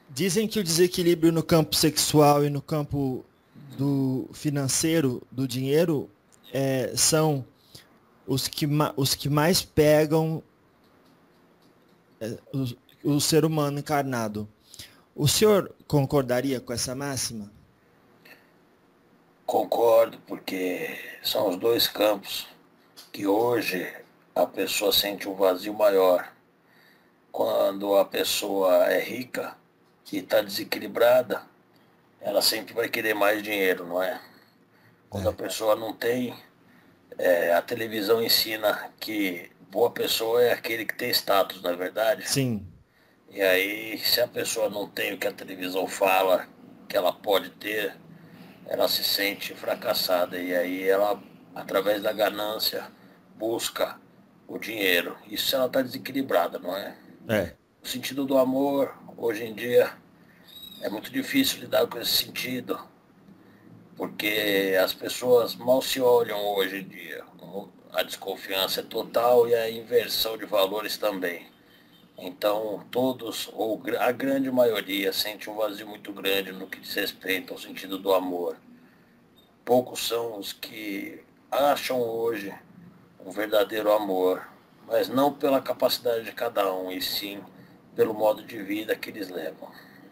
Dizem que o desequilíbrio no campo sexual e no campo do financeiro, do dinheiro, são os que mais pegam o ser humano encarnado. O senhor concordaria com essa máxima? Concordo, porque são os dois campos que hoje a pessoa sente um vazio maior. Quando a pessoa é rica e está desequilibrada, ela sempre vai querer mais dinheiro, não é? Quando a É. pessoa não tem, a televisão ensina que boa pessoa é aquele que tem status, não é verdade? Sim. E aí, se a pessoa não tem o que a televisão fala que ela pode ter, ela se sente fracassada. E aí ela, através da ganância, busca o dinheiro. Isso se ela está desequilibrada, não é? É. O sentido do amor, hoje em dia, é muito difícil lidar com esse sentido, porque as pessoas mal se olham hoje em dia. A desconfiança é total e a inversão de valores também. Então, todos, ou a grande maioria, sente um vazio muito grande no que diz respeito ao sentido do amor. Poucos são os que acham hoje um verdadeiro amor, mas não pela capacidade de cada um, e sim pelo modo de vida que eles levam.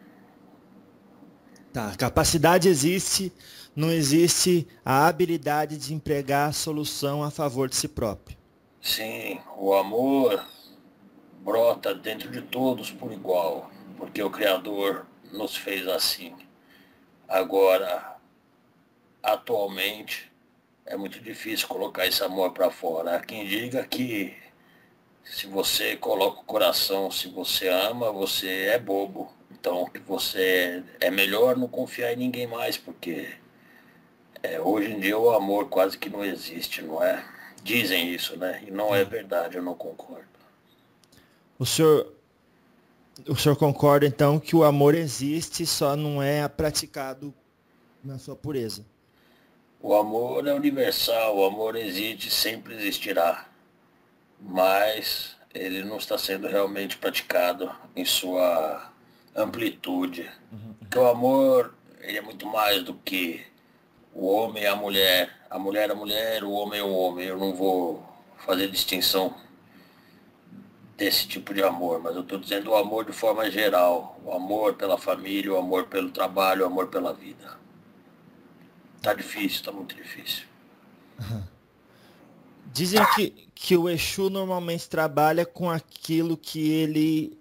Tá. Capacidade existe, não existe a habilidade de empregar a solução a favor de si próprio. Sim, o amor brota dentro de todos por igual, porque o Criador nos fez assim. Agora, atualmente, é muito difícil colocar esse amor para fora. Há quem diga que se você coloca o coração, se você ama, você é bobo. Então, que você é melhor não confiar em ninguém mais, porque hoje em dia o amor quase que não existe, não é? Dizem isso, né? E não é É. verdade, eu não concordo. O senhor, o senhor concorda então que o amor existe, só não é praticado na sua pureza? O amor é universal, o amor existe, sempre existirá, mas ele não está sendo realmente praticado em sua amplitude. Uhum, Porque o amor, ele é muito mais do que o homem e a mulher é a mulher, o homem é o homem. Eu não vou fazer distinção desse tipo de amor, mas eu estou dizendo o amor de forma geral, o amor pela família, o amor pelo trabalho, o amor pela vida. Tá tá. difícil, tá muito difícil. Uhum. Dizem que o Exu normalmente trabalha com aquilo que ele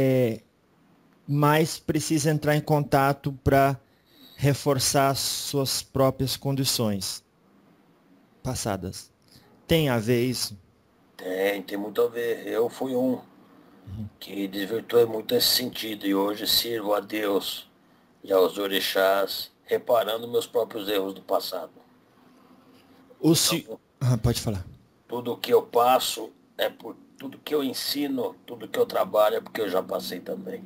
mais precisa entrar em contato para reforçar suas próprias condições passadas. Tem a ver isso? Tem muito a ver. Eu fui um Uhum. que desvirtuei muito esse sentido e hoje sirvo a Deus e aos orixás, reparando meus próprios erros do passado. O se... Então, Pode falar. tudo que eu passo é por tudo que eu ensino, tudo que eu trabalho é porque eu já passei também.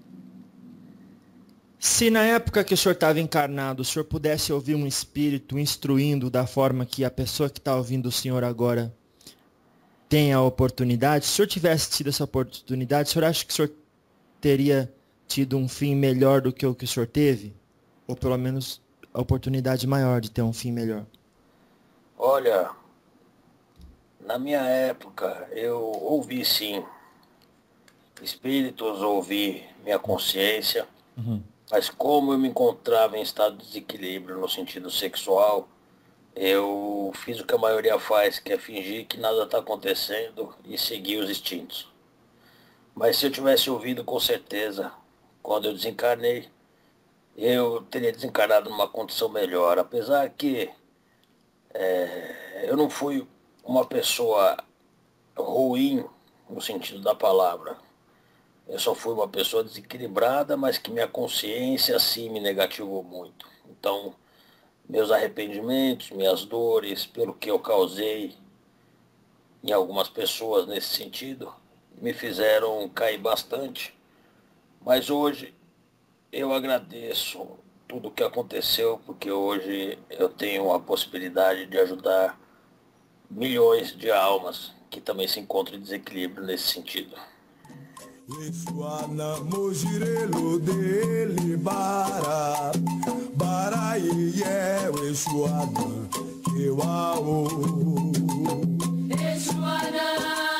Se na época que o senhor estava encarnado, o senhor pudesse ouvir um espírito instruindo da forma que a pessoa que está ouvindo o senhor agora tem a oportunidade, se o senhor tivesse tido essa oportunidade, o senhor acha que o senhor teria tido um fim melhor do que o senhor teve? Ou pelo menos a oportunidade maior de ter um fim melhor? Olha, na minha época eu ouvi sim espíritos, ouvi minha consciência, Uhum. mas como eu me encontrava em estado de desequilíbrio no sentido sexual, eu fiz o que a maioria faz, que é fingir que nada está acontecendo e seguir os instintos. Mas se eu tivesse ouvido com certeza, quando eu desencarnei, eu teria desencarnado numa condição melhor. Apesar que eu não fui uma pessoa ruim no sentido da palavra. Eu só fui uma pessoa desequilibrada, mas que minha consciência sim me negativou muito. Então, meus arrependimentos, minhas dores, pelo que eu causei em algumas pessoas nesse sentido, me fizeram cair bastante. Mas hoje eu agradeço tudo o que aconteceu, porque hoje eu tenho a possibilidade de ajudar milhões de almas que também se encontram em desequilíbrio nesse sentido. Exuana mojirelo dele bara bara iye Exuana kewao Exuana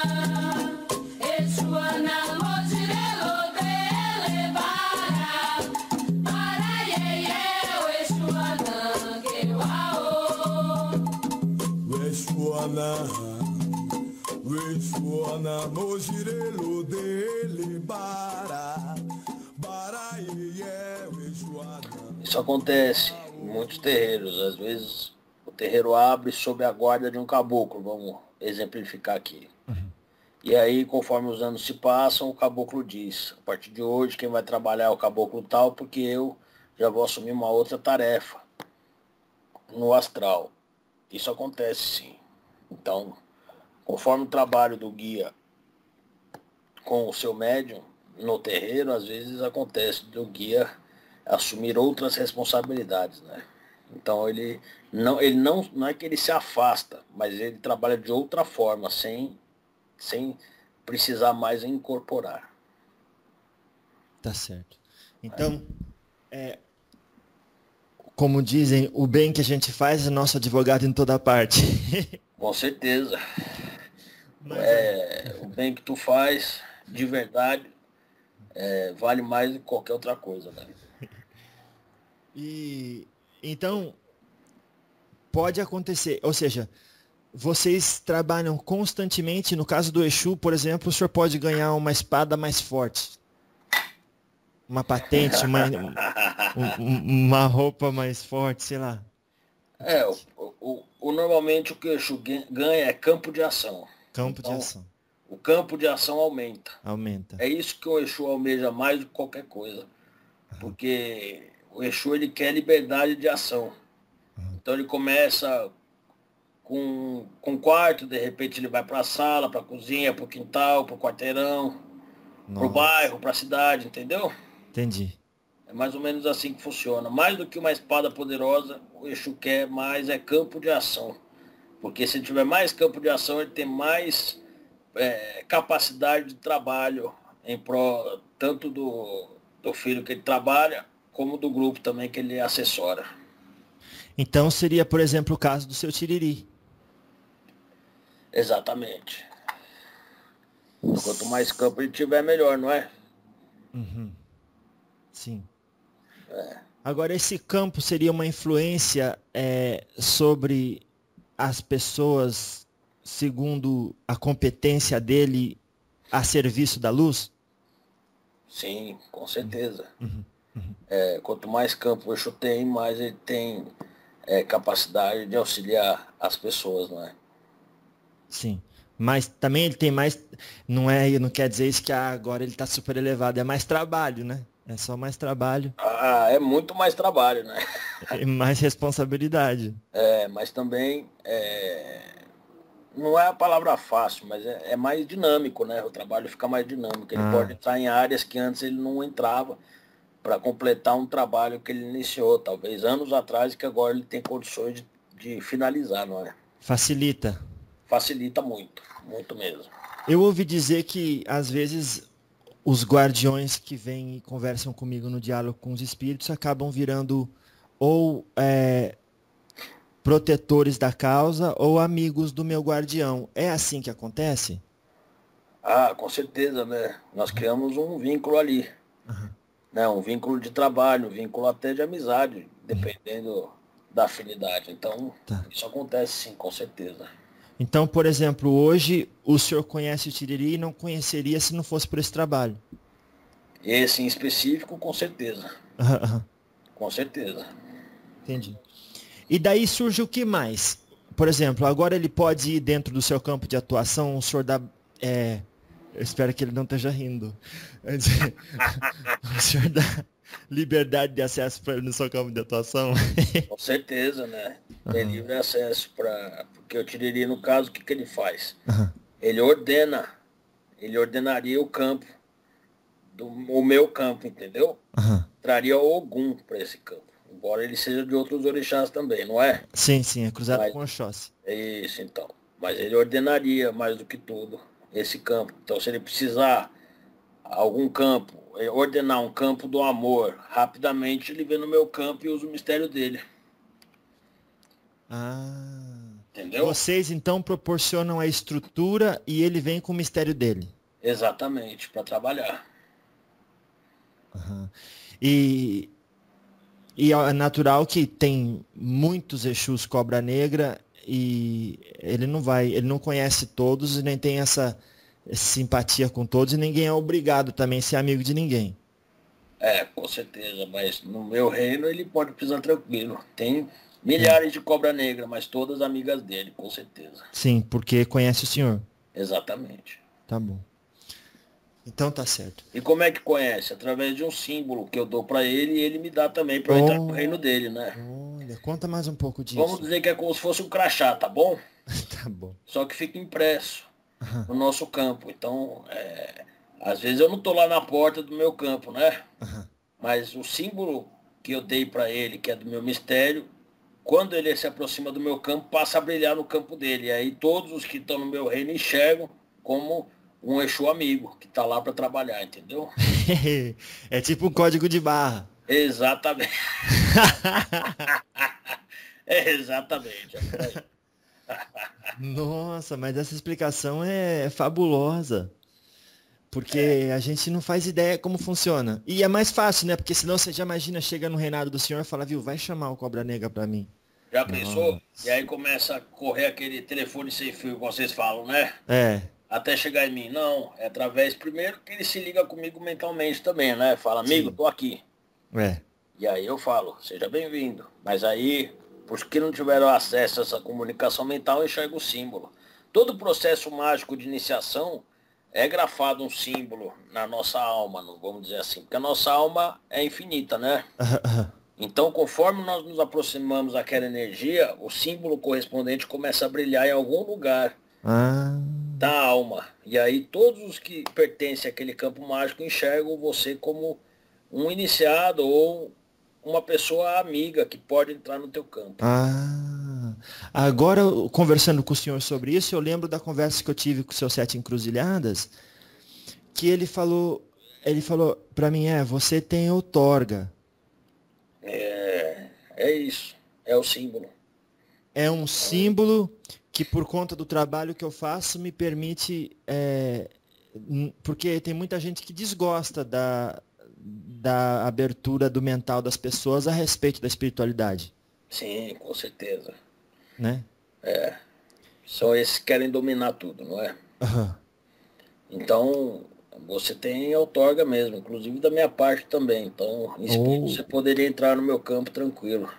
mojirelo dele bara bara iye Exuana kewao Exuana mojirelo dele bara bara iye Exuana. Isso acontece em muitos terreiros. Às vezes o terreiro abre sob a guarda de um caboclo, vamos exemplificar aqui. E aí, conforme os anos se passam, o caboclo diz, a partir de hoje quem vai trabalhar é o caboclo tal, porque eu já vou assumir uma outra tarefa no astral. Isso acontece sim. Então, conforme o trabalho do guia com o seu médium no terreiro, às vezes acontece do guia assumir outras responsabilidades, né? Então ele não é que ele se afasta, mas ele trabalha de outra forma, sem precisar mais incorporar. Tá certo. Então, como dizem, o bem que a gente faz é nosso advogado em toda parte. Com certeza. Mas, O bem que tu faz, de verdade, vale mais do que qualquer outra coisa, né? E então pode acontecer, ou seja, vocês trabalham constantemente, no caso do Exu, por exemplo, o senhor pode ganhar uma espada mais forte, uma patente, uma roupa mais forte, sei lá. Normalmente o que o Exu ganha é campo de ação. Campo de Então, ação. O campo de ação aumenta. Aumenta. É isso que o Exu almeja mais do que qualquer coisa. Porque o Exu ele quer liberdade de ação. Então ele começa com um quarto, de repente ele vai para a sala, para a cozinha, para o quintal, para o quarteirão, para o bairro, para a cidade, entendeu? Entendi. É mais ou menos assim que funciona. Mais do que uma espada poderosa, o Exu quer mais é campo de ação. Porque se ele tiver mais campo de ação, ele tem mais capacidade de trabalho em prol tanto do filho que ele trabalha, como do grupo também que ele assessora. Então seria, por exemplo, o caso do seu Tiriri. Exatamente. Quanto mais campo ele tiver, melhor, não é? Uhum. Sim. Agora, esse campo seria uma influência sobre as pessoas segundo a competência dele a serviço da luz? Sim, com certeza. Quanto mais campo o Exu tem, mais ele tem capacidade de auxiliar as pessoas, não é? Sim. Mas também ele tem mais. Não quer dizer isso que agora ele está super elevado. É mais trabalho, né? É só mais trabalho. É muito mais trabalho, né? E mais responsabilidade. Mas também não é a palavra fácil, mas é mais dinâmico, né? O trabalho fica mais dinâmico. Ele pode entrar em áreas que antes ele não entrava para completar um trabalho que ele iniciou, talvez anos atrás, que agora ele tem condições de finalizar, não é? Facilita. Facilita muito, muito mesmo. Eu ouvi dizer que, às vezes, os guardiões que vêm e conversam comigo no diálogo com os espíritos acabam virando ou protetores da causa ou amigos do meu guardião. É assim que acontece? Com certeza, né? Nós criamos um vínculo ali. Né? Um vínculo de trabalho, um vínculo até de amizade, dependendo da afinidade. Então, Isso acontece sim, com certeza. Então, por exemplo, hoje o senhor conhece o Tiriri e não conheceria se não fosse por esse trabalho? Esse em específico, com certeza. Com certeza. Entendi. E daí surge o que mais? Por exemplo, agora ele pode ir dentro do seu campo de atuação, o senhor dá... eu espero que ele não esteja rindo. O senhor dá liberdade de acesso para ele no seu campo de atuação? Com certeza, né? Tem livre acesso para... Porque eu Tiriri, no caso, o que ele faz? Ele ordenaria o campo, o meu campo, entendeu? Traria Ogum para esse campo. Embora ele seja de outros orixás também, não é? Sim, é cruzado com Oxóssi. É isso, então. Mas ele ordenaria, mais do que tudo, esse campo. Então, se ele precisar algum campo, ordenar um campo do amor, rapidamente ele vem no meu campo e usa o mistério dele. Ah. Entendeu? Vocês então proporcionam a estrutura e ele vem com o mistério dele. Exatamente, para trabalhar. Aham. E, e é natural que tem muitos Exus Cobra Negra e ele não conhece todos e nem tem essa simpatia com todos e ninguém é obrigado também a ser amigo de ninguém. Com certeza, mas no meu reino ele pode pisar tranquilo. Tem milhares de cobra negra, mas todas amigas dele, com certeza. Sim, porque conhece o senhor. Exatamente. Tá bom. Então tá certo. E como é que conhece? Através de um símbolo que eu dou para ele e ele me dá também para eu entrar no reino dele, né? Olha, conta mais um pouco disso. Vamos dizer que é como se fosse um crachá, tá bom? Tá bom. Só que fica impresso Aham, no nosso campo. Então, às vezes eu não tô lá na porta do meu campo, né? aham. Mas o símbolo que eu dei para ele, que é do meu mistério, quando ele se aproxima do meu campo, passa a brilhar no campo dele. E aí todos os que estão no meu reino enxergam como um Exu amigo, que está lá para trabalhar, entendeu? É tipo um código de barra. Exatamente. Exatamente. É por aí. Nossa, mas essa explicação é fabulosa. Porque a gente não faz ideia como funciona. E é mais fácil, né? Porque senão você já imagina, chega no reinado do senhor e fala, viu, vai chamar o Cobra Negra pra mim. Já pensou? Nossa. E aí começa a correr aquele telefone sem fio que vocês falam, né? É, Até chegar em mim. Não, é através primeiro que ele se liga comigo mentalmente também, né? Fala, amigo, sim. tô aqui. É. E aí eu falo, seja bem-vindo. Mas aí, por que não tiveram acesso a essa comunicação mental, eu enxergo o símbolo. Todo processo mágico de iniciação é grafado um símbolo na nossa alma, vamos dizer assim. Porque a nossa alma é infinita, né? Aham, aham. Então, conforme nós nos aproximamos daquela energia, o símbolo correspondente começa a brilhar em algum lugar Ah, da alma. E aí todos os que pertencem àquele campo mágico enxergam você como um iniciado ou uma pessoa amiga que pode entrar no teu campo. ah. Agora, conversando com o senhor sobre isso, eu lembro da conversa que eu tive com o seu Sete Encruzilhadas, que ele falou pra mim, você tem outorga. É isso, é o símbolo. É um símbolo que, por conta do trabalho que eu faço, me permite. Porque tem muita gente que desgosta da abertura do mental das pessoas a respeito da espiritualidade, Sim, com certeza. né? São esses que querem dominar tudo, não é? Aham. Então, você tem outorga mesmo, inclusive da minha parte também. Então, em espírito, Oh, você poderia entrar no meu campo tranquilo.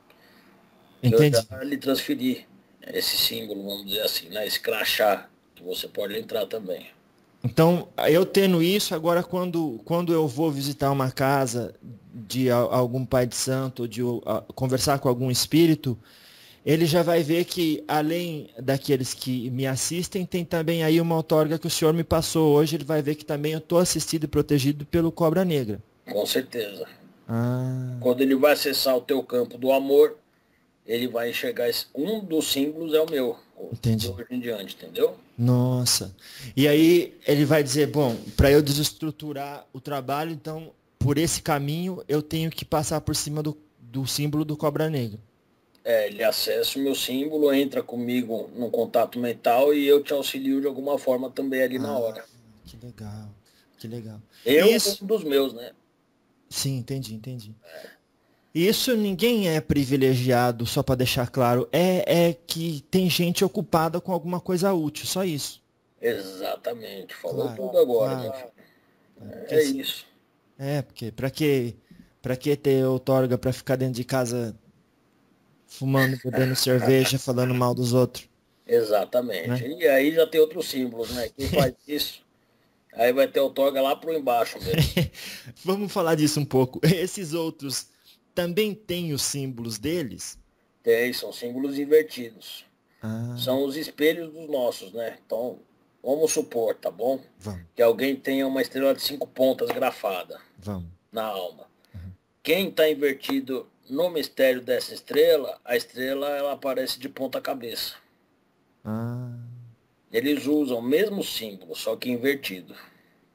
Que eu entendi. já lhe transferi esse símbolo, vamos dizer assim, né? Esse crachá, que você pode entrar também. Então, eu tendo isso, agora quando eu vou visitar uma casa de algum pai de santo, ou de conversar com algum espírito, ele já vai ver que, além daqueles que me assistem, tem também aí uma outorga que o senhor me passou hoje, ele vai ver que também eu estou assistido e protegido pelo Cobra Negra. Com certeza. Ah, Quando ele vai acessar o teu campo do amor, ele vai enxergar um dos símbolos é o meu, de entendi. hoje em diante, entendeu? Nossa. E aí ele vai dizer, bom, para eu desestruturar o trabalho, então, por esse caminho, eu tenho que passar por cima do símbolo do Cobra Negra. Ele acessa o meu símbolo, entra comigo num contato mental e eu te auxilio de alguma forma também ali na hora. Que legal, que legal. Eu, Isso, um dos meus, né? sim, entendi. Isso ninguém é privilegiado, só para deixar claro, é que tem gente ocupada com alguma coisa útil, só isso. Exatamente, falou Claro, tudo agora, claro. meu filho. Porque, É isso. porque para que ter outorga para ficar dentro de casa fumando, bebendo cerveja, falando mal dos outros, Exatamente. né? E aí já tem outros símbolos, né? Quem faz isso, aí vai ter outorga lá pro embaixo mesmo. Vamos falar disso um pouco. Esses outros também têm os símbolos deles? Tem, são símbolos invertidos. Ah, São os espelhos dos nossos, né? Então, vamos supor, tá bom? vamos, Que alguém tenha uma estrela de 5 pontas grafada vamos. na alma. Quem está invertido no mistério dessa estrela, a estrela ela aparece de ponta cabeça. Ah, Eles usam o mesmo símbolo, só que invertido.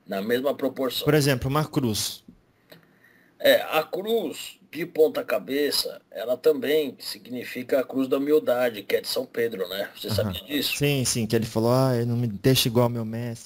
na mesma proporção. Por exemplo, uma cruz. A cruz de ponta cabeça, ela também significa a cruz da humildade, que é de São Pedro, né? Você sabia disso? Sim, que ele falou, não me deixa igual meu mestre.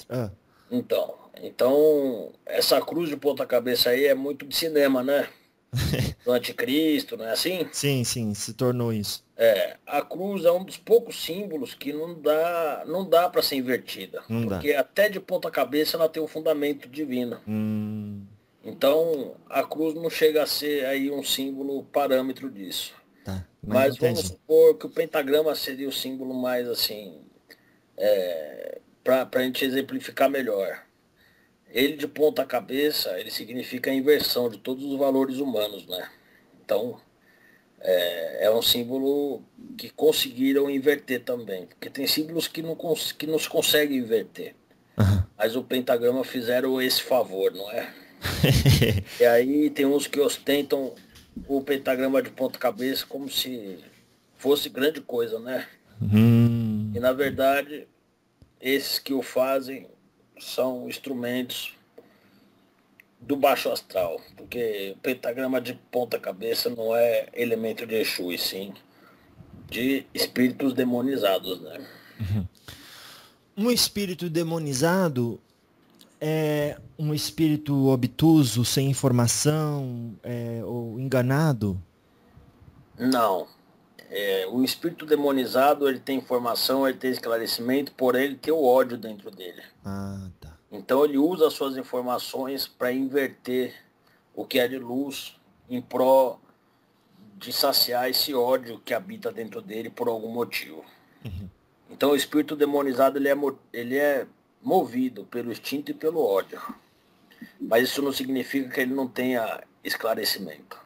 Então, essa cruz de ponta cabeça aí é muito de cinema, né? Do anticristo, não é assim? Sim, se tornou isso. A cruz é um dos poucos símbolos que não dá para ser invertida. Porque até de ponta cabeça ela tem um fundamento divino. Então, a cruz não chega a ser aí um símbolo parâmetro disso. Tá, mas vamos supor que o pentagrama seria o símbolo mais assim, para a gente exemplificar melhor. Ele de ponta cabeça, ele significa a inversão de todos os valores humanos, né? Então, é um símbolo que conseguiram inverter também. Porque tem símbolos que não se conseguem inverter. Mas o pentagrama fizeram esse favor, não é? E aí tem uns que ostentam o pentagrama de ponta cabeça como se fosse grande coisa, né? E na verdade, esses que o fazem são instrumentos do baixo astral, porque o pentagrama de ponta cabeça não é elemento de Exu, e sim de espíritos demonizados, né? Um espírito demonizado é um espírito obtuso, sem informação, ou enganado? Não. O espírito demonizado, ele tem informação, ele tem esclarecimento, porém ele tem o ódio dentro dele. Tá. Então ele usa as suas informações para inverter o que é de luz em prol de saciar esse ódio que habita dentro dele por algum motivo. Então o espírito demonizado ele é movido pelo instinto e pelo ódio. Mas isso não significa que ele não tenha esclarecimento.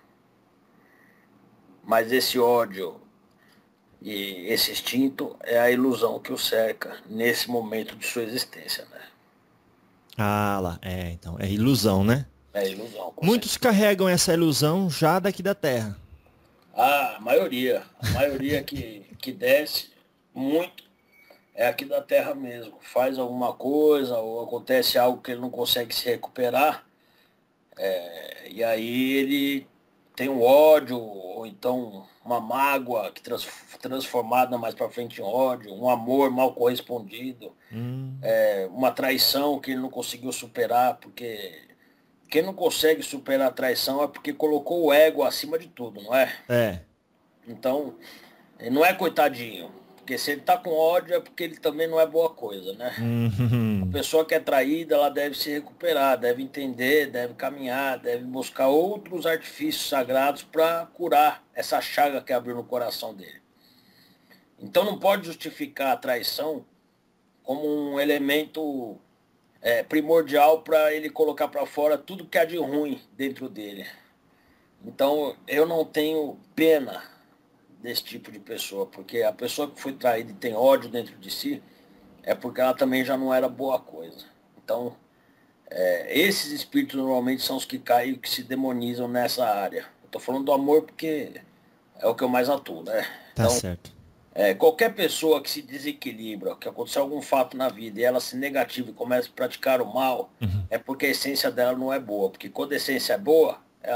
Mas esse ódio e esse instinto é a ilusão que o cerca nesse momento de sua existência, né? Então, é ilusão, né? É ilusão. Muitos carregam essa ilusão já daqui da Terra. A maioria que desce muito é aqui da Terra mesmo. Faz alguma coisa ou acontece algo que ele não consegue se recuperar, e aí ele tem um ódio, ou então uma mágoa que transformada mais para frente em ódio, um amor mal correspondido, uma traição que ele não conseguiu superar, porque quem não consegue superar a traição é porque colocou o ego acima de tudo, não é? Então, ele não é coitadinho, porque se ele tá com ódio é porque ele também não é boa coisa, né? A pessoa que é traída, ela deve se recuperar, deve entender, deve caminhar, deve buscar outros artifícios sagrados para curar essa chaga que abriu no coração dele. Então não pode justificar a traição como um elemento primordial para ele colocar para fora tudo que há de ruim dentro dele. Então eu não tenho pena desse tipo de pessoa, porque a pessoa que foi traída e tem ódio dentro de si, é porque ela também já não era boa coisa. Então, esses espíritos normalmente são os que caem, que se demonizam nessa área. Eu tô falando do amor porque é o que eu mais atuo, né? Tá, então, certo. Qualquer pessoa que se desequilibra, que aconteceu algum fato na vida e ela se negativa e começa a praticar o mal, é porque a essência dela não é boa. Porque quando a essência é boa,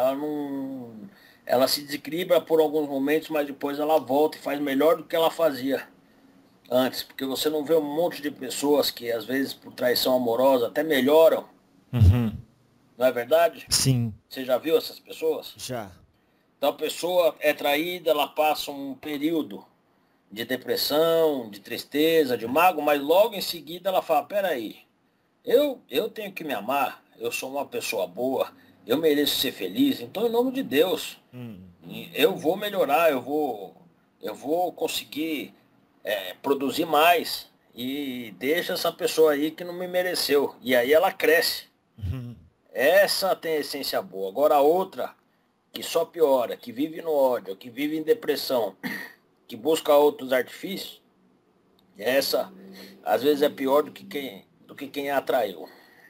ela se desequilibra por alguns momentos, mas depois ela volta e faz melhor do que ela fazia antes. Porque você não vê um monte de pessoas que às vezes por traição amorosa até melhoram. Não é verdade? Sim. Você já viu essas pessoas? Já. Então a pessoa é traída, ela passa um período de depressão, de tristeza, de mágoa, mas logo em seguida ela fala, peraí, eu tenho que me amar, eu sou uma pessoa boa, eu mereço ser feliz, então em nome de Deus, eu vou melhorar, eu vou conseguir produzir mais, e deixa essa pessoa aí que não me mereceu, e aí ela cresce. Essa tem a essência boa. Agora a outra, que só piora, que vive no ódio, que vive em depressão, que busca outros artifícios, essa às vezes é pior do que quem a atraiu.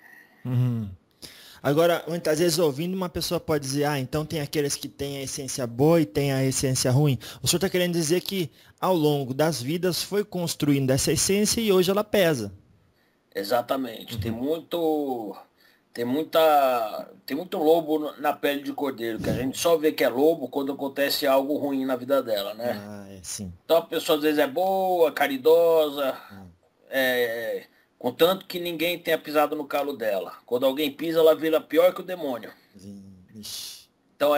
Agora, muitas vezes ouvindo, uma pessoa pode dizer, então tem aqueles que têm a essência boa e tem a essência ruim. O senhor está querendo dizer que ao longo das vidas foi construindo essa essência e hoje ela pesa. Exatamente. Tem muito Tem muito lobo na pele de cordeiro, que a gente só vê que é lobo quando acontece algo ruim na vida dela, né? Ah, é sim. Então a pessoa às vezes é boa, caridosa, contanto que ninguém tenha pisado no calo dela. Quando alguém pisa, ela vira pior que o demônio. Ixi. Então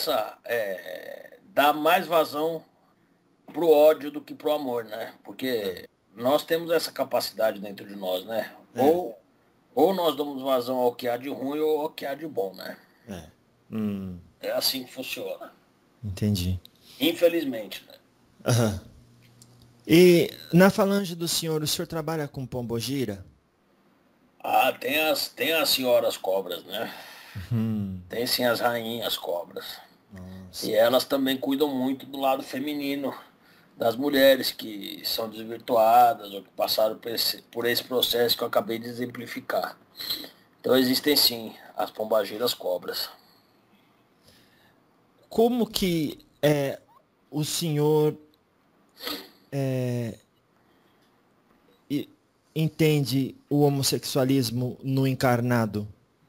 dá mais vazão pro ódio do que pro amor, né? Porque nós temos essa capacidade dentro de nós, né? Ou nós damos vazão ao que há de ruim ou ao que há de bom, né? É. Hum, É assim que funciona. entendi. Infelizmente, né? Aham. E na falange do senhor, o senhor trabalha com pombogira? Ah, tem as senhoras cobras, né? Hum, Tem sim as rainhas cobras. nossa. E elas também cuidam muito do lado feminino das mulheres que são desvirtuadas ou que passaram por esse processo que eu acabei de exemplificar. Então existem sim as pombagiras cobras. Como que o senhor e- entende o homossexualismo no encarnado?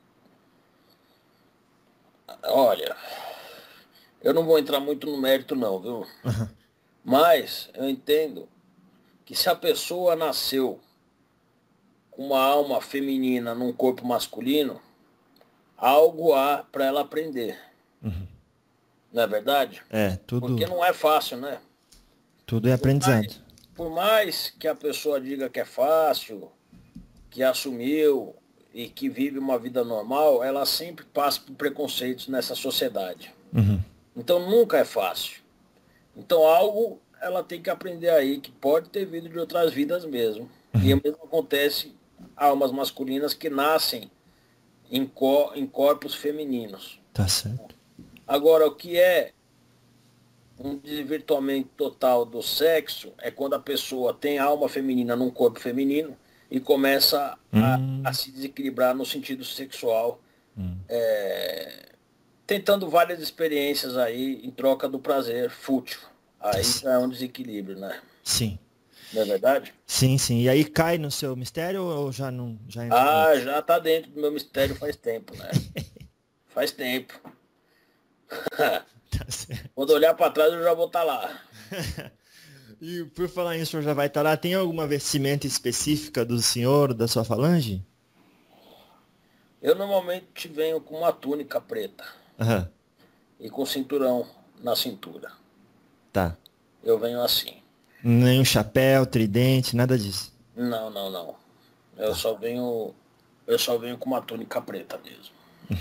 Olha, eu não vou entrar muito no mérito não, viu? Mas eu entendo que se a pessoa nasceu com uma alma feminina num corpo masculino, algo há para ela aprender. Não é verdade? É, Porque não é fácil, né? tudo é aprendizado. Por mais que a pessoa diga que é fácil, que assumiu e que vive uma vida normal, ela sempre passa por preconceitos nessa sociedade. Então nunca é fácil. Então algo ela tem que aprender aí, que pode ter vindo de outras vidas mesmo. E o mesmo acontece almas masculinas que nascem em corpos femininos. Tá certo. Agora, o que é um desvirtuamento total do sexo é quando a pessoa tem alma feminina num corpo feminino e começa a se desequilibrar no sentido sexual, tentando várias experiências aí em troca do prazer fútil. Aí já é um desequilíbrio, né? Sim. Não é verdade? Sim, sim. E aí cai no seu mistério ou já não, já entra Ah, dentro? já tá dentro do meu mistério faz tempo, né? Faz tempo. Tá certo. Quando olhar para trás eu já vou estar lá. E por falar em o senhor já vai estar lá, tem alguma vestimenta específica do senhor, da sua falange? Eu normalmente venho com uma túnica preta Aham, e com cinturão na cintura. tá. Eu venho assim. Nenhum chapéu, tridente, nada disso. Não, não, não. Eu só venho com uma túnica preta mesmo.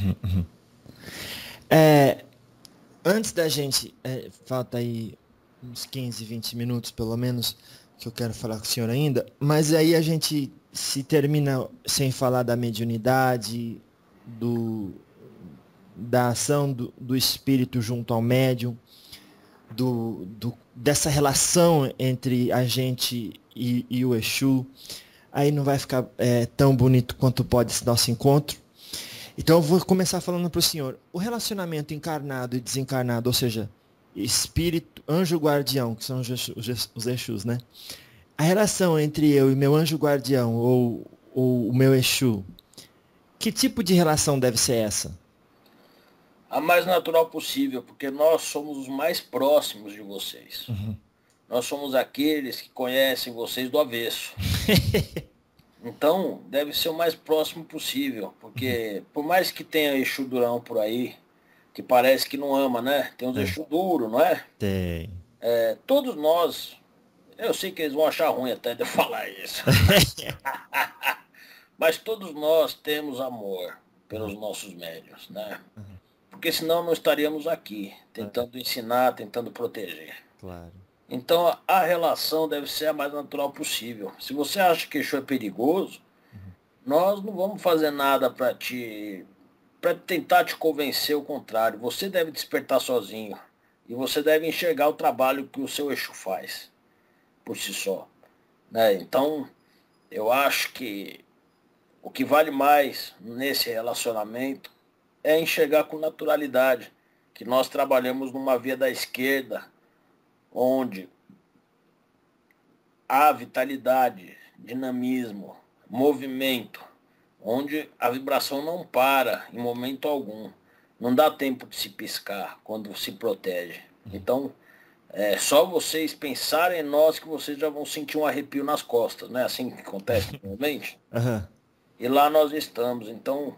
Antes da gente, falta aí uns 15, 20 minutos pelo menos, que eu quero falar com o senhor ainda, mas aí a gente se termina sem falar da mediunidade, da ação do espírito junto ao médium, dessa relação entre a gente e o Exu. Aí não vai ficar tão bonito quanto pode esse nosso encontro. Então eu vou começar falando para o senhor. O relacionamento encarnado e desencarnado, ou seja, espírito, anjo guardião, que são os Exus, né? A relação entre eu e meu anjo guardião ou o meu Exu, que tipo de relação deve ser essa? A mais natural possível, porque nós somos os mais próximos de vocês. Nós somos aqueles que conhecem vocês do avesso. Então, deve ser o mais próximo possível, porque por mais que tenha Exu durão por aí, que parece que não ama, né? Tem uns Exu duro, não é? Tem. Todos nós, eu sei que eles vão achar ruim até de eu falar isso, mas todos nós temos amor pelos nossos médiuns, né? Porque senão não estaríamos aqui, tentando ensinar, tentando proteger. Claro. Então a relação deve ser a mais natural possível. Se você acha que Exu é perigoso, nós não vamos fazer nada para tentar te convencer o contrário. Você deve despertar sozinho. E você deve enxergar o trabalho que o seu Exu faz, por si só. Né? Então, eu acho que o que vale mais nesse relacionamento é enxergar com naturalidade que nós trabalhamos numa via da esquerda, onde há vitalidade, dinamismo, movimento, onde a vibração não para em momento algum. Não dá tempo de se piscar quando se protege. Então, é só vocês pensarem em nós que vocês já vão sentir um arrepio nas costas, né? Assim que acontece normalmente. Aham. E lá nós estamos. Então,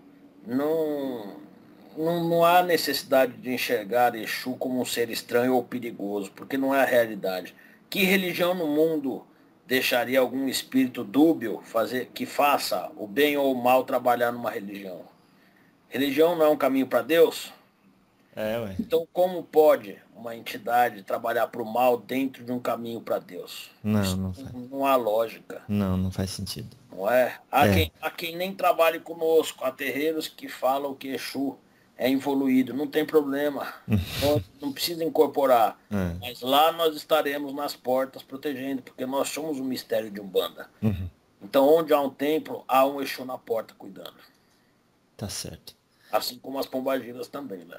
não há necessidade de enxergar Exu como um ser estranho ou perigoso, porque não é a realidade. Que religião no mundo deixaria algum espírito dúbio que faça o bem ou o mal trabalhar numa religião? Religião não é um caminho para Deus? Ué. Então, como pode uma entidade trabalhar para o mal dentro de um caminho para Deus? Não, Isso não faz. não há lógica, Não faz sentido. não é? Há, É. há quem nem trabalhe conosco, há terreiros que falam que Exu é evoluído, não tem problema, não precisa incorporar. É. Mas lá nós estaremos nas portas protegendo, porque nós somos um mistério de Umbanda. Uhum. Então, onde há um templo, há um Exu na porta cuidando. Tá certo. Assim como as pombagiras também, né?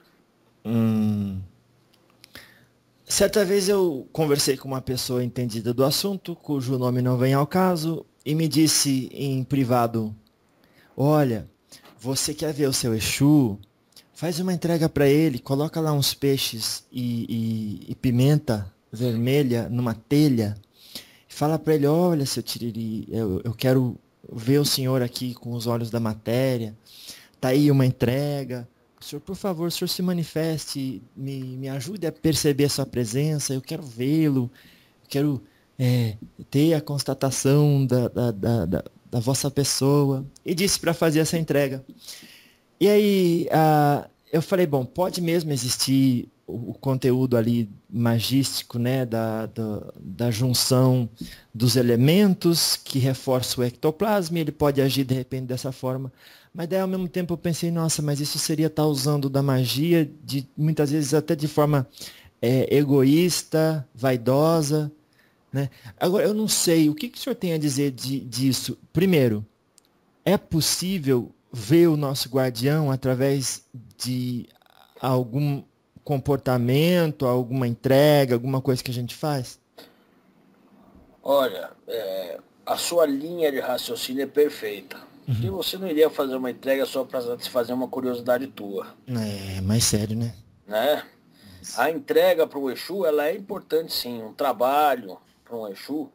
Certa vez eu conversei com uma pessoa entendida do assunto, cujo nome não vem ao caso, e me disse em privado: olha, você quer ver o seu Exu? Faz uma entrega para ele, coloca lá uns peixes e pimenta vermelha numa telha. Fala para ele: olha, seu Tiriri, eu quero ver o senhor aqui com os olhos da matéria. Tá aí uma entrega. Senhor, por favor, o senhor se manifeste, me ajude a perceber a sua presença, eu quero vê-lo, eu quero ter a constatação da vossa pessoa. E disse para fazer essa entrega. E aí eu falei, bom, pode mesmo existir o conteúdo ali magístico, né, da junção dos elementos que reforça o ectoplasma, e ele pode agir de repente dessa forma. Mas daí ao mesmo tempo eu pensei, nossa, mas isso seria estar usando da magia, muitas vezes até de forma egoísta, vaidosa, né? Agora, eu não sei, o que o senhor tem a dizer disso? Primeiro, é possível ver o nosso guardião através de algum comportamento, alguma entrega, alguma coisa que a gente faz? Olha, a sua linha de raciocínio é perfeita. E você não iria fazer uma entrega só para satisfazer uma curiosidade tua. É, mais sério, né? Né? A entrega para o Exu, ela é importante sim. Um trabalho para um Exu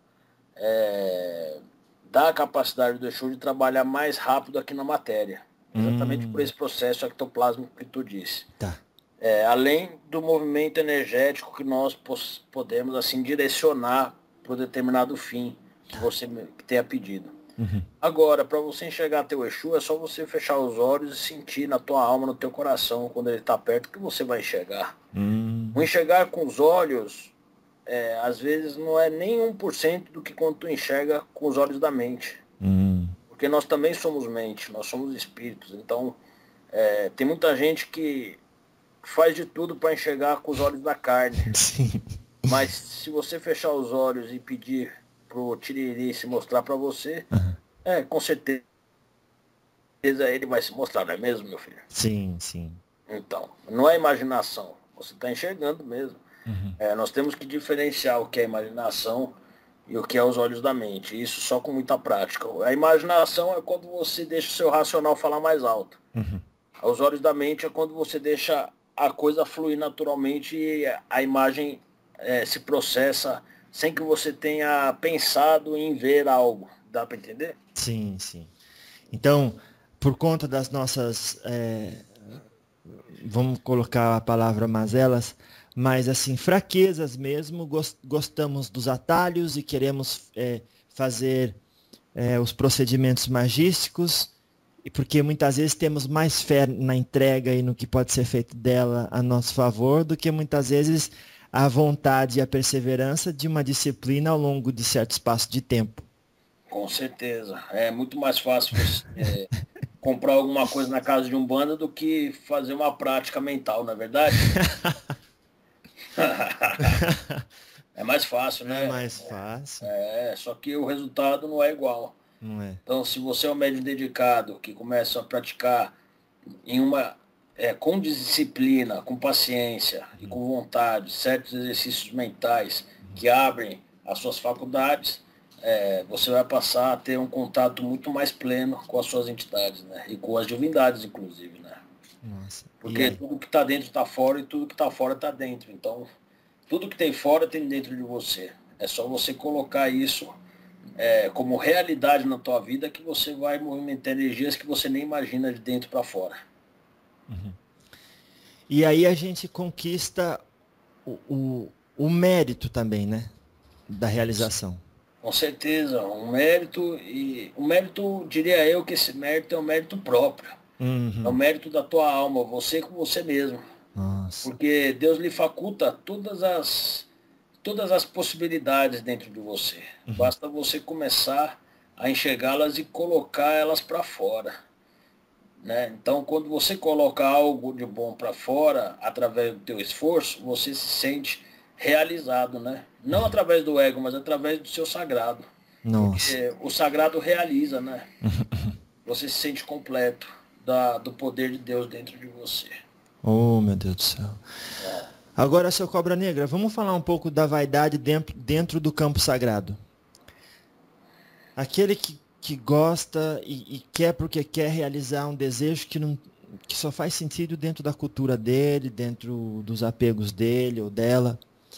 dá a capacidade do Exu de trabalhar mais rápido aqui na matéria. Exatamente por esse processo ectoplásmico que tu disse. Tá. Além do movimento energético que nós podemos assim direcionar para um determinado fim que você tenha pedido. Agora, para você enxergar teu Exu, é só você fechar os olhos e sentir na tua alma, no teu coração, quando ele está perto, que você vai enxergar. O enxergar com os olhos, às vezes, não é nem 1% do que quando tu enxerga com os olhos da mente. Porque nós também somos mente, nós somos espíritos. Então, tem muita gente que faz de tudo para enxergar com os olhos da carne. Sim. Mas se você fechar os olhos e pedir pro Tiriri se mostrar para você, com certeza ele vai se mostrar, não é mesmo, meu filho? Sim, sim. Então, não é imaginação, você está enxergando mesmo. Nós temos que diferenciar o que é imaginação e o que é os olhos da mente, isso só com muita prática. A imaginação é quando você deixa o seu racional falar mais alto. Os olhos da mente é quando você deixa a coisa fluir naturalmente e a imagem se processa sem que você tenha pensado em ver algo. Dá para entender? Sim, sim. Então, por conta das nossas, vamos colocar a palavra mazelas, mas assim, fraquezas mesmo, gostamos dos atalhos e queremos fazer os procedimentos magísticos, e porque muitas vezes temos mais fé na entrega e no que pode ser feito dela a nosso favor, do que muitas vezes a vontade e a perseverança de uma disciplina ao longo de certo espaço de tempo. Com certeza. É muito mais fácil você comprar alguma coisa na casa de Umbanda do que fazer uma prática mental, não é verdade? É mais fácil, né? É mais fácil. Só que o resultado não é igual. Não é? Então, se você é um médium dedicado que começa a praticar com disciplina, com paciência e com vontade, certos exercícios mentais que abrem as suas faculdades, você vai passar a ter um contato muito mais pleno com as suas entidades, né? E com as divindades, inclusive, né? Nossa. E Porque aí? tudo que está dentro está fora e tudo que está fora está dentro. Então, tudo que tem fora tem dentro de você. É só você colocar isso como realidade na tua vida que você vai movimentar energias que você nem imagina de dentro para fora. E aí a gente conquista o mérito também, né? Da realização. Com certeza, um mérito, diria eu que esse mérito é um mérito próprio. É o Uhum. mérito da tua alma, você com você mesmo. Nossa. Porque Deus lhe faculta todas as possibilidades dentro de você. Basta você começar a enxergá-las e colocar elas para fora, né? Então, quando você coloca algo de bom para fora, através do teu esforço, você se sente realizado, né? Não através do ego, mas através do seu sagrado. Nossa. Porque o sagrado realiza, né? Você se sente completo do poder de Deus dentro de você. Oh, meu Deus do céu. Agora, seu Cobra Negra, vamos falar um pouco da vaidade dentro do campo sagrado. Aquele que gosta e quer porque quer realizar um desejo que só faz sentido dentro da cultura dele, dentro dos apegos dele ou dela,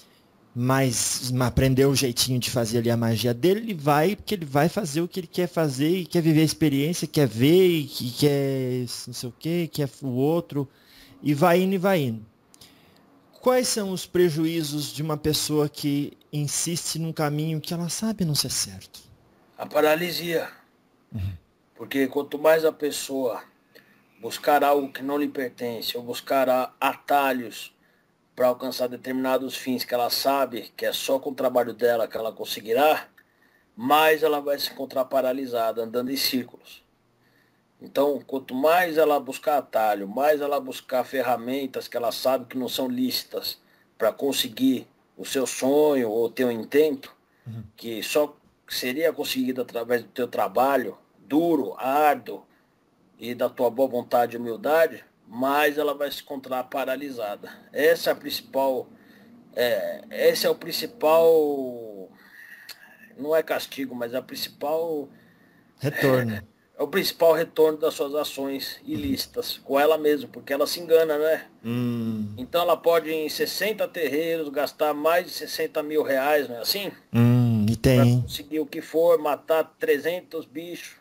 mas aprendeu o jeitinho de fazer ali a magia dele, ele vai porque ele vai fazer o que ele quer fazer e quer viver a experiência, quer ver e quer não sei o que, quer o outro, e vai indo e vai indo. Quais são os prejuízos de uma pessoa que insiste num caminho que ela sabe não ser certo? A paralisia. Porque quanto mais a pessoa buscar algo que não lhe pertence, ou buscar atalhos para alcançar determinados fins que ela sabe que é só com o trabalho dela que ela conseguirá, mais ela vai se encontrar paralisada, andando em círculos. Então, quanto mais ela buscar atalho, mais ela buscar ferramentas que ela sabe que não são lícitas para conseguir o seu sonho ou o teu intento, que só seria conseguido através do teu trabalho duro, árduo e da tua boa vontade e humildade, mais ela vai se encontrar paralisada. Esse é o principal, não é castigo, mas é a principal Retorno. é o principal retorno das suas ações ilícitas com ela mesma, porque ela se engana, né? Então ela pode em 60 terreiros gastar mais de 60 mil reais, não é assim? E Para tem. conseguir o que for, matar 300 bichos.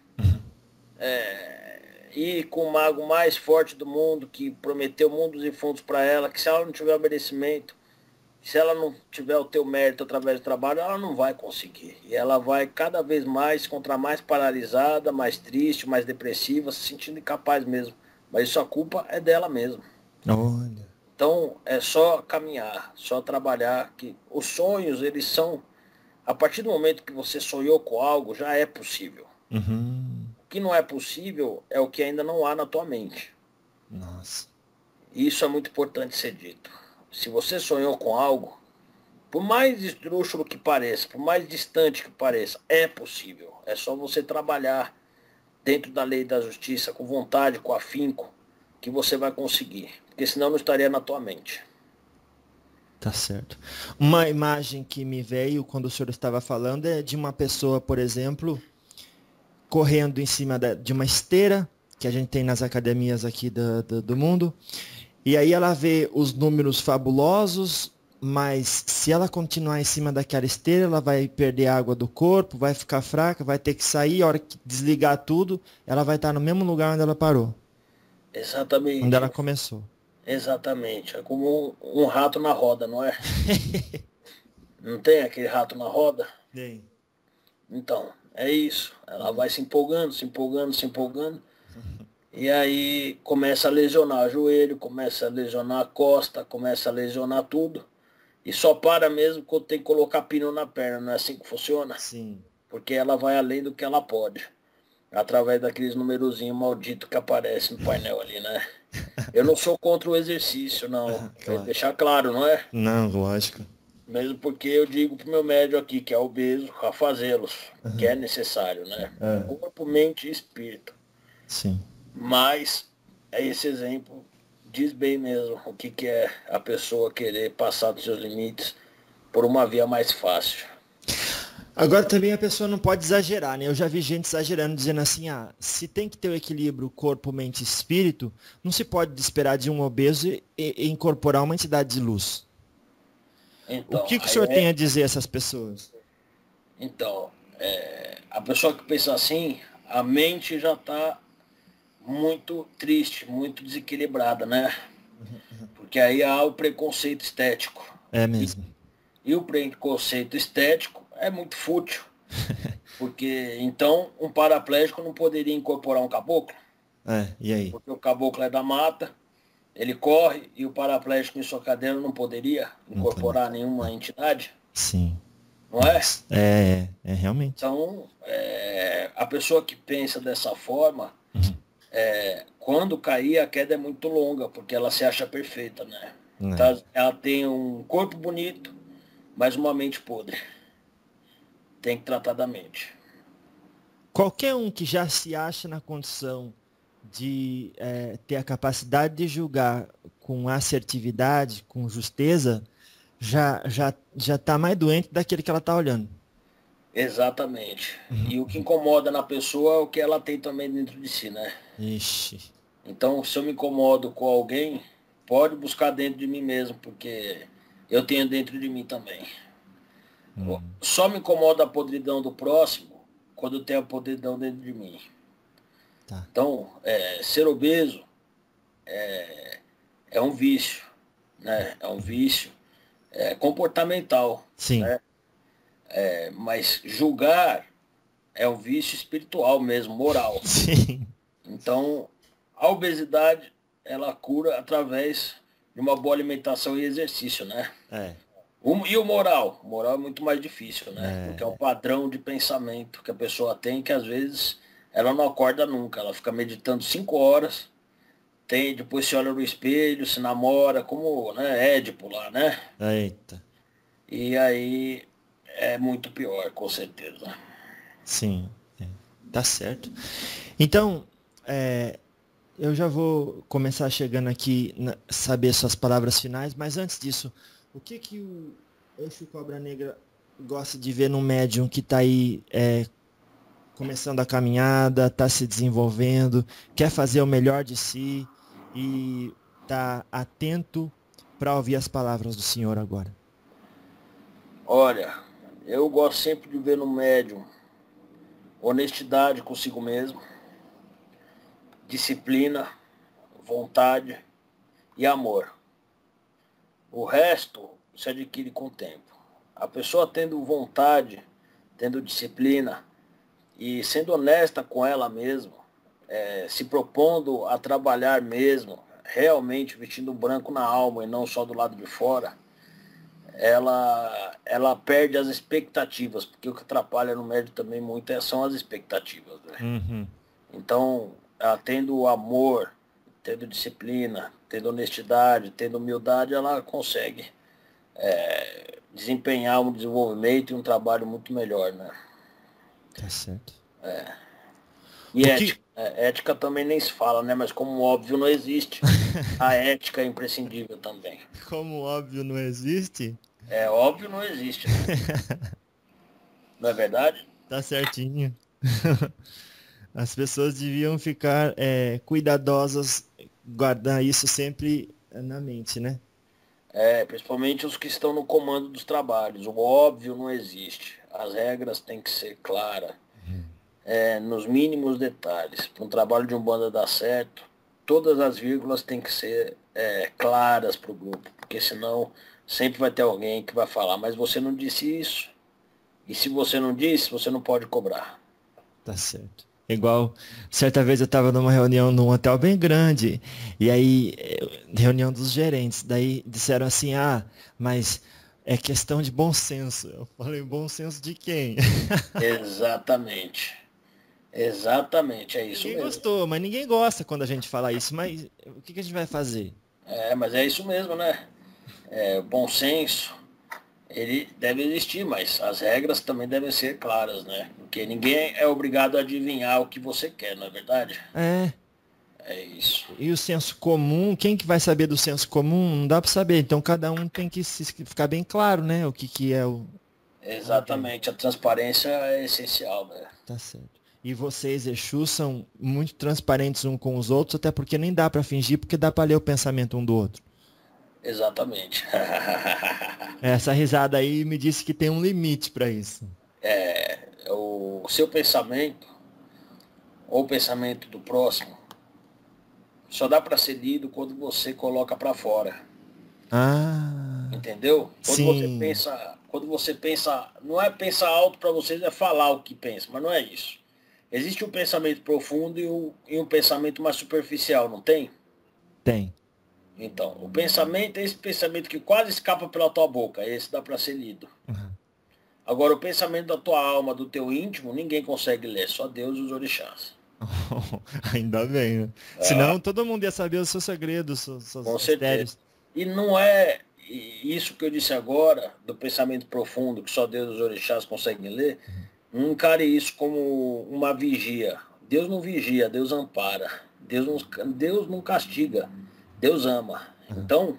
Ir com o mago mais forte do mundo, que prometeu mundos e fundos para ela, que se ela não tiver o merecimento, se ela não tiver o teu mérito através do trabalho, ela não vai conseguir. E ela vai cada vez mais se encontrar mais paralisada, mais triste, mais depressiva, se sentindo incapaz mesmo. Mas isso a culpa é dela mesmo. Olha. Então é só caminhar, só trabalhar, que os sonhos, eles são, a partir do momento que você sonhou com algo, já é possível. O que não é possível é o que ainda não há na tua mente. Nossa. E isso é muito importante ser dito. Se você sonhou com algo, por mais esdrúxulo que pareça, por mais distante que pareça, é possível. É só você trabalhar dentro da lei da justiça, com vontade, com afinco, que você vai conseguir. Porque senão não estaria na tua mente. Tá certo. Uma imagem que me veio quando o senhor estava falando é de uma pessoa, por exemplo, correndo em cima de uma esteira, que a gente tem nas academias aqui do mundo, e aí ela vê os números fabulosos, mas se ela continuar em cima daquela esteira, ela vai perder água do corpo, vai ficar fraca, vai ter que sair, a hora que desligar tudo, ela vai estar no mesmo lugar onde ela parou, Exatamente. onde ela começou. Exatamente. É como um rato na roda, não é? Não tem aquele rato na roda? Bem. Então, é isso. Ela vai se empolgando, se empolgando, se empolgando. E aí começa a lesionar o joelho, começa a lesionar a costa, começa a lesionar tudo. E só para mesmo quando tem que colocar pino na perna, não é assim que funciona? Sim. Porque ela vai além do que ela pode. Através daqueles numerozinhos malditos que aparecem no painel ali, né? Eu não sou contra o exercício, não. Claro. Deixar claro, não é? Não, lógico. Mesmo porque eu digo pro meu médio aqui, que é obeso, a fazê-los, que é necessário, né? Corpo, mente e espírito. Sim. Mas esse exemplo diz bem mesmo o que é a pessoa querer passar dos seus limites por uma via mais fácil. Agora também a pessoa não pode exagerar, né? Eu já vi gente exagerando, dizendo assim, se tem que ter o equilíbrio corpo, mente e espírito, não se pode esperar de um obeso e incorporar uma entidade de luz. O Então, que o senhor tem a dizer a essas pessoas? então a pessoa que pensa assim, a mente já está muito triste, muito desequilibrada, né? Porque aí há o preconceito estético. É mesmo. E o preconceito estético é muito fútil. Porque então um paraplégico não poderia incorporar um caboclo, E aí? porque o caboclo é da mata, ele corre e o paraplégico em sua cadeira não poderia incorporar nenhuma entidade, Sim. não é? É realmente. Então, a pessoa que pensa dessa forma, quando cair, a queda é muito longa, porque ela se acha perfeita, né? Então, ela tem um corpo bonito, mas uma mente podre. Tem que tratar da mente. Qualquer um que já se acha na condição de ter a capacidade de julgar com assertividade, com justeza, já está mais doente daquele que ela está olhando. Exatamente. E o que incomoda na pessoa é o que ela tem também dentro de si, né? Ixi. Então, se eu me incomodo com alguém, pode buscar dentro de mim mesmo, porque eu tenho dentro de mim também. Só me incomoda a podridão do próximo quando eu tenho a podridão dentro de mim. Tá. Então, ser obeso é um vício, né? É um vício comportamental. Sim. Né? Mas julgar é um vício espiritual mesmo, moral. Sim. Então, a obesidade, ela cura através de uma boa alimentação e exercício, né? E o moral? O moral é muito mais difícil, né? Porque é um padrão de pensamento que a pessoa tem que às vezes ela não acorda nunca. Ela fica meditando 5 horas, depois se olha no espelho, se namora, como, né, Édipo lá, né? Eita. E aí é muito pior, com certeza. Sim. Tá certo. Então, eu já vou começar chegando aqui, saber suas palavras finais, mas antes disso, o que o Exu Cobra Negra gosta de ver num médium que está aí começando a caminhada, está se desenvolvendo, quer fazer o melhor de si e está atento para ouvir as palavras do senhor agora? Olha, eu gosto sempre de ver no médium honestidade consigo mesmo, disciplina, vontade e amor. O resto se adquire com o tempo. A pessoa tendo vontade, tendo disciplina e sendo honesta com ela mesma, se propondo a trabalhar mesmo, realmente vestindo branco na alma e não só do lado de fora, ela perde as expectativas, porque o que atrapalha no médio também muito são as expectativas. Né? Então, ela tendo amor, tendo disciplina, tendo honestidade, tendo humildade, ela consegue desempenhar um desenvolvimento e um trabalho muito melhor, né? Tá certo. E ética. Ética também nem se fala, né? Mas como óbvio não existe, a ética é imprescindível também. Como óbvio não existe? Óbvio não existe. Né? Não é verdade? Tá certinho. As pessoas deviam ficar cuidadosas, guardar isso sempre na mente, né? Principalmente os que estão no comando dos trabalhos. O óbvio não existe. As regras têm que ser claras, nos mínimos detalhes. Para um trabalho de umbanda dar certo, todas as vírgulas têm que ser claras para o grupo, porque senão sempre vai ter alguém que vai falar, mas você não disse isso. E se você não disse, você não pode cobrar. Tá certo. Igual, certa vez eu estava numa reunião num hotel bem grande, e aí, reunião dos gerentes, daí disseram assim, mas é questão de bom senso. Eu falei, bom senso de quem? Exatamente. Exatamente, é isso Ninguém mesmo. gostou, mas ninguém gosta quando a gente fala isso, mas o que a gente vai fazer? Mas é isso mesmo, né? Bom senso, ele deve existir, mas as regras também devem ser claras, né? Porque ninguém é obrigado a adivinhar o que você quer, não é verdade? É isso. E o senso comum, quem que vai saber do senso comum? Não dá para saber. Então cada um tem que ficar bem claro, né? O que é o Exatamente, a transparência é essencial, né? Tá certo. E vocês, Exu, são muito transparentes uns com os outros, até porque nem dá pra fingir, porque dá pra ler o pensamento um do outro. Exatamente. Essa risada aí me disse que tem um limite pra isso. O seu pensamento, ou o pensamento do próximo, só dá para ser lido quando você coloca para fora. Ah, Entendeu? sim. Quando você pensa, não é pensar alto para vocês, é falar o que pensa, mas não é isso. Existe um pensamento profundo e um pensamento mais superficial, não tem? Tem. Então, o pensamento é esse pensamento que quase escapa pela tua boca, esse dá para ser lido. Uhum. Agora, o pensamento da tua alma, do teu íntimo, ninguém consegue ler, só Deus e os orixás. Ainda bem, né? Senão todo mundo ia saber os seus segredos, seus Com mistérios. certeza. E não é isso que eu disse agora, do pensamento profundo, que só Deus e os orixás conseguem ler, não encare isso como uma vigia. Deus não vigia, Deus ampara. Deus não castiga, Deus ama. Então,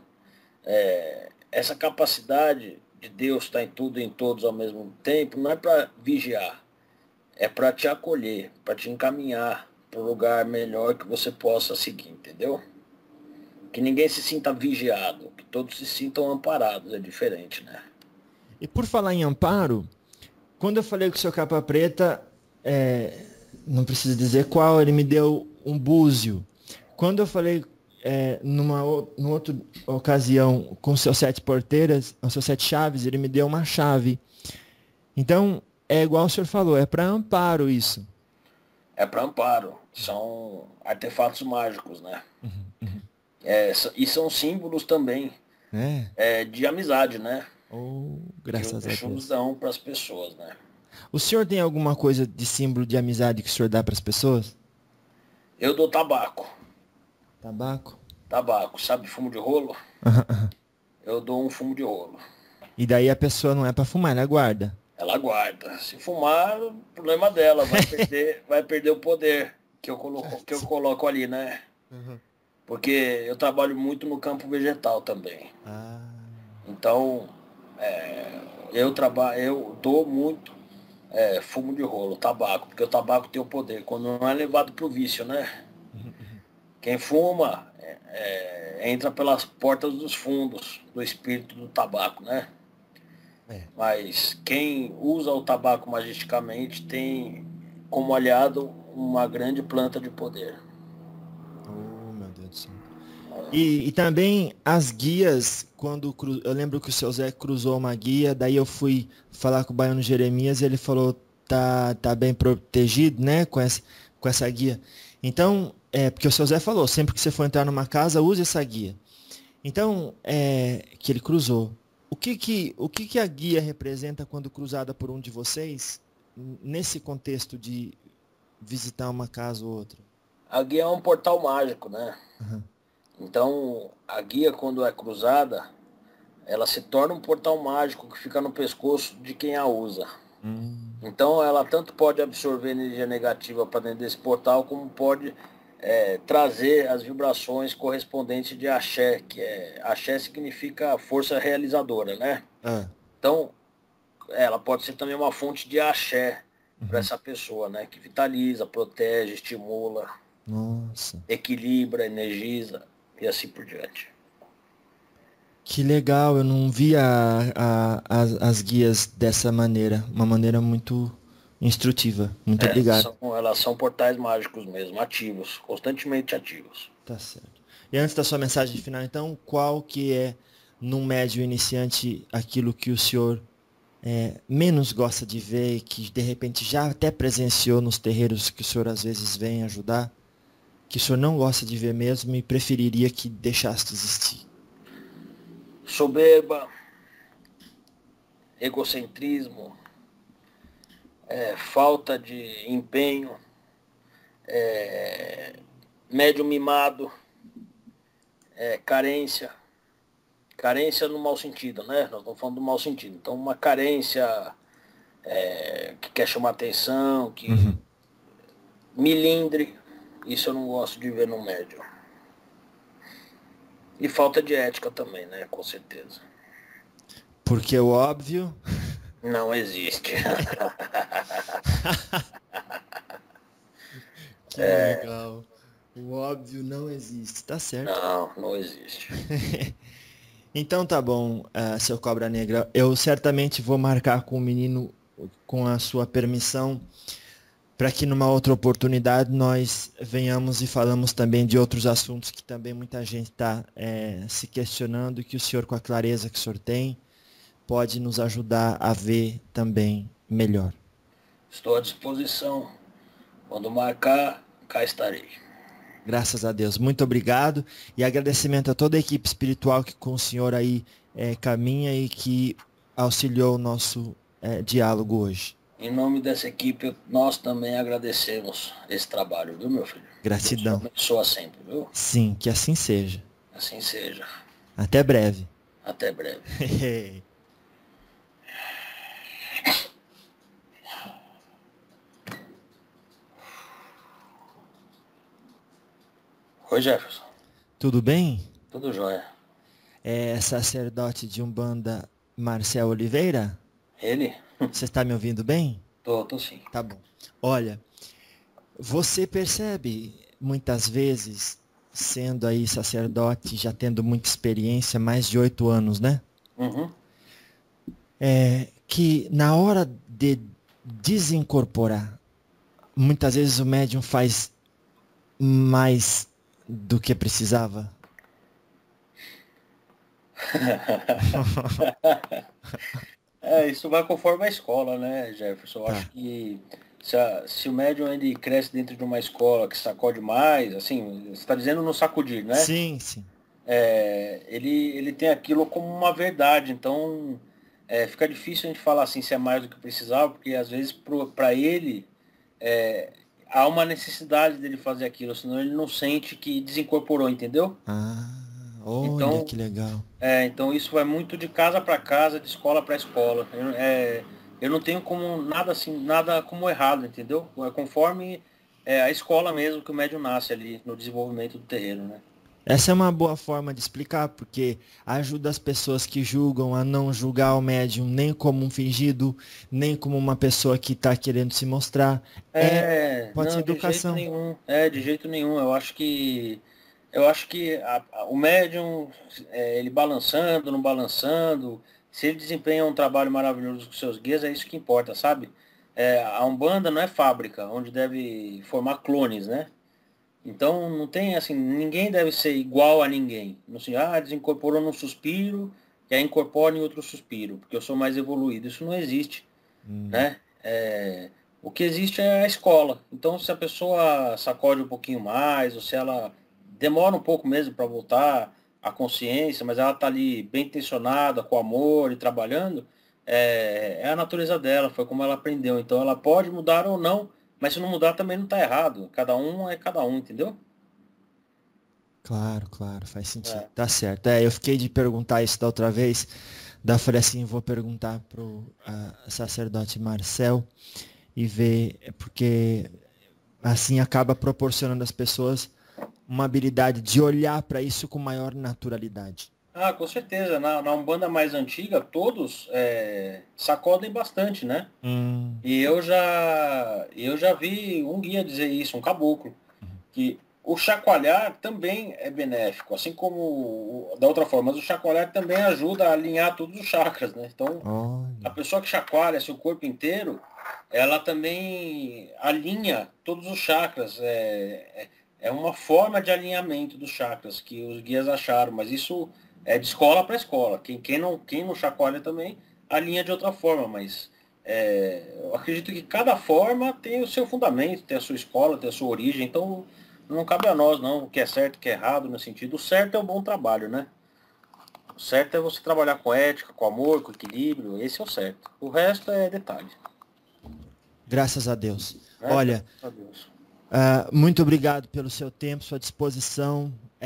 essa capacidade de Deus estar em tudo e em todos ao mesmo tempo, não é para vigiar, é para te acolher, para te encaminhar para um lugar melhor que você possa seguir, entendeu? Que ninguém se sinta vigiado, que todos se sintam amparados, é diferente, né? E por falar em amparo, quando eu falei com o seu capa preta, não preciso dizer qual, ele me deu um búzio. Quando eu falei numa outra ocasião com seus 7 porteiras, os seus 7 chaves, ele me deu uma chave. Então, é igual o senhor falou, é para amparo isso. É para amparo, são artefatos mágicos, né? E são símbolos também de amizade, né? Oh, Que graças os a Exus Deus. dão para as pessoas, né? O senhor tem alguma coisa de símbolo de amizade que o senhor dá para as pessoas? Eu dou tabaco. Tabaco? Tabaco, sabe fumo de rolo? Eu dou um fumo de rolo. E daí a pessoa não é para fumar, ela guarda. Ela guarda. Se fumar, problema dela, vai perder o poder que eu coloco ali, né? Porque eu trabalho muito no campo vegetal também. Ah, Então, eu dou muito fumo de rolo, tabaco, porque o tabaco tem o poder, quando não é levado para o vício, né? Quem fuma entra pelas portas dos fundos do espírito do tabaco, né? Mas quem usa o tabaco magisticamente tem como aliado uma grande planta de poder. oh, meu Deus do céu. E também as guias, eu lembro que o seu Zé cruzou uma guia, daí eu fui falar com o baiano Jeremias e ele falou, tá bem protegido, né, com essa guia. Então, porque o seu Zé falou, sempre que você for entrar numa casa, use essa guia. Então, que ele cruzou. O que a guia representa quando cruzada por um de vocês, nesse contexto de visitar uma casa ou outra? A guia é um portal mágico, né? Então, a guia, quando é cruzada, ela se torna um portal mágico que fica no pescoço de quem a usa. Então, ela tanto pode absorver energia negativa para dentro desse portal, como pode trazer as vibrações correspondentes de axé, axé significa força realizadora, né? Então, ela pode ser também uma fonte de axé para essa pessoa, né? Que vitaliza, protege, estimula, Nossa. equilibra, energiza e assim por diante. Que legal, eu não vi as guias dessa maneira. Uma maneira muito instrutiva. Muito obrigado. Elas são portais mágicos mesmo, ativos, constantemente ativos. Tá certo. E antes da sua mensagem final, então, qual que é, num médium iniciante, aquilo que o senhor menos gosta de ver, que de repente já até presenciou nos terreiros que o senhor às vezes vem ajudar, que o senhor não gosta de ver mesmo e preferiria que deixasse de existir? Soberba, egocentrismo, falta de empenho, médium mimado, carência. Carência no mau sentido, né? Nós estamos falando do mau sentido. Então, uma carência que quer chamar atenção, que milindre, isso eu não gosto de ver no médium. E falta de ética também, né? Com certeza. Porque o óbvio... Não existe. Que legal. O óbvio não existe, tá certo. Não, não existe. Então tá bom, seu Cobra Negra. Eu certamente vou marcar com o menino, com a sua permissão, para que numa outra oportunidade nós venhamos e falamos também de outros assuntos que também muita gente está se questionando e que o senhor, com a clareza que o senhor tem, pode nos ajudar a ver também melhor. Estou à disposição. Quando marcar, cá estarei. Graças a Deus. Muito obrigado. E agradecimento a toda a equipe espiritual que com o senhor aí caminha e que auxiliou o nosso diálogo hoje. Em nome dessa equipe, nós também agradecemos esse trabalho, viu, meu filho? Gratidão. Deus te abençoa sempre, viu? Sim, que assim seja. Assim seja. Até breve. Até breve. Oi, Jefferson. Tudo bem? Tudo jóia. É sacerdote de Umbanda Marcel Oliveira? Ele? Você está me ouvindo bem? Tô sim. Tá bom. Olha, você percebe muitas vezes, sendo aí sacerdote, já tendo muita experiência, mais de 8 anos, né? Uhum. Que na hora de desincorporar, muitas vezes o médium faz mais do que precisava. Isso vai conforme a escola, né, Jefferson? Eu Tá. acho que se o médium ele cresce dentro de uma escola que sacode mais, assim, você está dizendo no sacudir, né? Sim, sim. Ele tem aquilo como uma verdade, então fica difícil a gente falar assim se é mais do que precisava, porque às vezes para ele há uma necessidade dele fazer aquilo, senão ele não sente que desincorporou, entendeu? Ah, olha Então, que legal. então isso vai muito de casa para casa, de escola para escola. Eu não tenho como nada assim, nada como errado, entendeu? É conforme a escola mesmo que o médium nasce ali no desenvolvimento do terreno, né? Essa é uma boa forma de explicar, porque ajuda as pessoas que julgam a não julgar o médium nem como um fingido, nem como uma pessoa que está querendo se mostrar. Pode Não, ser educação. de jeito nenhum. De jeito nenhum. Eu acho que o médium, ele balançando, não balançando, se ele desempenha um trabalho maravilhoso com seus guias, é isso que importa, sabe? A Umbanda não é fábrica, onde deve formar clones, né? Então não tem assim, ninguém deve ser igual a ninguém. Não assim, desincorporou num suspiro, e aí incorpora em outro suspiro, porque eu sou mais evoluído. Isso não existe, né? O que existe é a escola. Então se a pessoa sacode um pouquinho mais, ou se ela demora um pouco mesmo para voltar à consciência, mas ela está ali bem intencionada, com amor e trabalhando, é a natureza dela, foi como ela aprendeu. Então ela pode mudar ou não, mas se não mudar também não está errado. Cada um é cada um, entendeu? Claro, claro, faz sentido. É. Tá certo. Eu fiquei de perguntar isso da outra vez. Daí eu falei assim, vou perguntar pro sacerdote Marcel e ver, porque assim acaba proporcionando às pessoas uma habilidade de olhar para isso com maior naturalidade. Com certeza. Na Umbanda mais antiga, todos sacodem bastante, né? E eu já vi um guia dizer isso, um caboclo, que o chacoalhar também é benéfico, assim como da outra forma, mas o chacoalhar também ajuda a alinhar todos os chakras, né? Então, a Olha, pessoa que chacoalha seu corpo inteiro, ela também alinha todos os chakras. É uma forma de alinhamento dos chakras que os guias acharam, mas isso é de escola para escola. Quem não chacoalha também alinha de outra forma, mas eu acredito que cada forma tem o seu fundamento, tem a sua escola, tem a sua origem, então não cabe a nós não o que é certo, o que é errado no sentido. O certo é o bom trabalho, né? O certo é você trabalhar com ética, com amor, com equilíbrio, esse é o certo. O resto é detalhe. graças a Deus. Né? Olha, Graças a Deus. muito obrigado pelo seu tempo, sua disposição.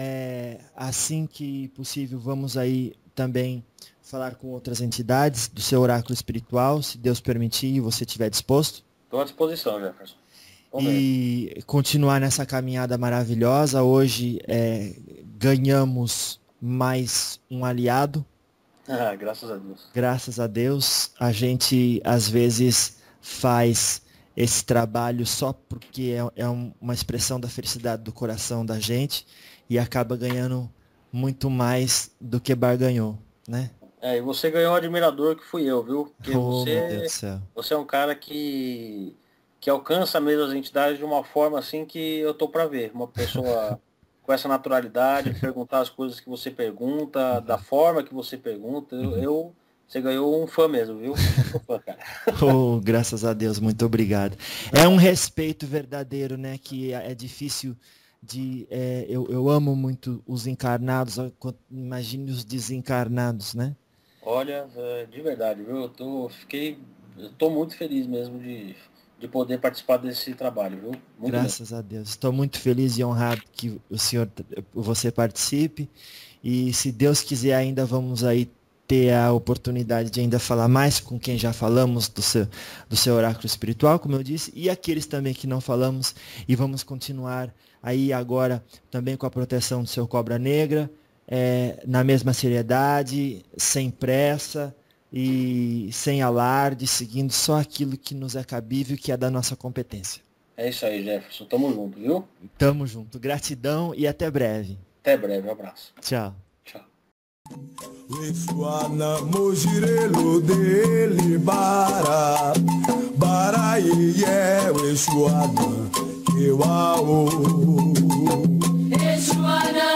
Assim que possível, vamos aí também falar com outras entidades do seu oráculo espiritual, se Deus permitir e você estiver disposto. Estou à disposição, Jefferson. Vamos ver. E continuar nessa caminhada maravilhosa. Hoje ganhamos mais um aliado Ah, graças a Deus. Graças a Deus, a gente às vezes faz esse trabalho só porque uma expressão da felicidade do coração da gente e acaba ganhando muito mais do que barganhou, né? E você ganhou um admirador que fui eu, viu? Porque Oh, meu Deus do céu. você é um cara que alcança mesmo as entidades de uma forma assim que eu tô para ver. Uma pessoa com essa naturalidade, perguntar as coisas que você pergunta, da forma que você pergunta. Você ganhou um fã mesmo, viu? Eu sou fã, cara. Oh, graças a Deus, muito obrigado. É um respeito verdadeiro, né? Que é difícil de. Eu amo muito os encarnados, imagine os desencarnados, né? Olha, de verdade, viu? Eu tô muito feliz mesmo de poder participar desse trabalho, viu? Muito Graças a Deus. Estou muito feliz e honrado que você participe. E se Deus quiser, ainda vamos aí ter a oportunidade de ainda falar mais com quem já falamos do seu oráculo espiritual, como eu disse, e aqueles também que não falamos, e vamos continuar aí agora também com a proteção do seu Cobra Negra, na mesma seriedade, sem pressa e sem alarde, seguindo só aquilo que nos é cabível, que é da nossa competência. É isso aí, Jefferson. Tamo junto, viu? Tamo junto. Gratidão e até breve. Até breve, um abraço. Tchau. Tchau. Weswana mojirelo dele bara bara ye weswana kewao Exuana,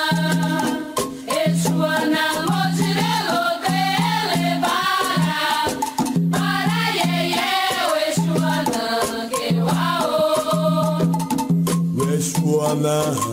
Exuana, mojirelo dele bara, bara ye, Exuana, que uau. weswana